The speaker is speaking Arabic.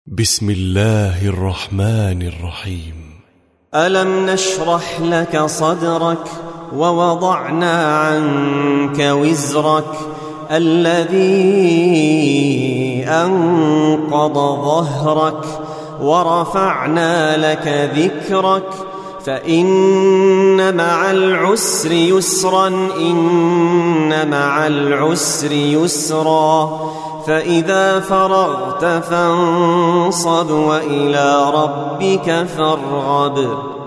بسم الله الرحمن الرحيم. ألم نشرح لك صدرك ووضعنا عنك وزرك الذي أنقض ظهرك ورفعنا لك ذكرك فإن مع العسر يسرا إن مع العسر يسرا فإذا فرغت فانصب وإلى ربك فارغب.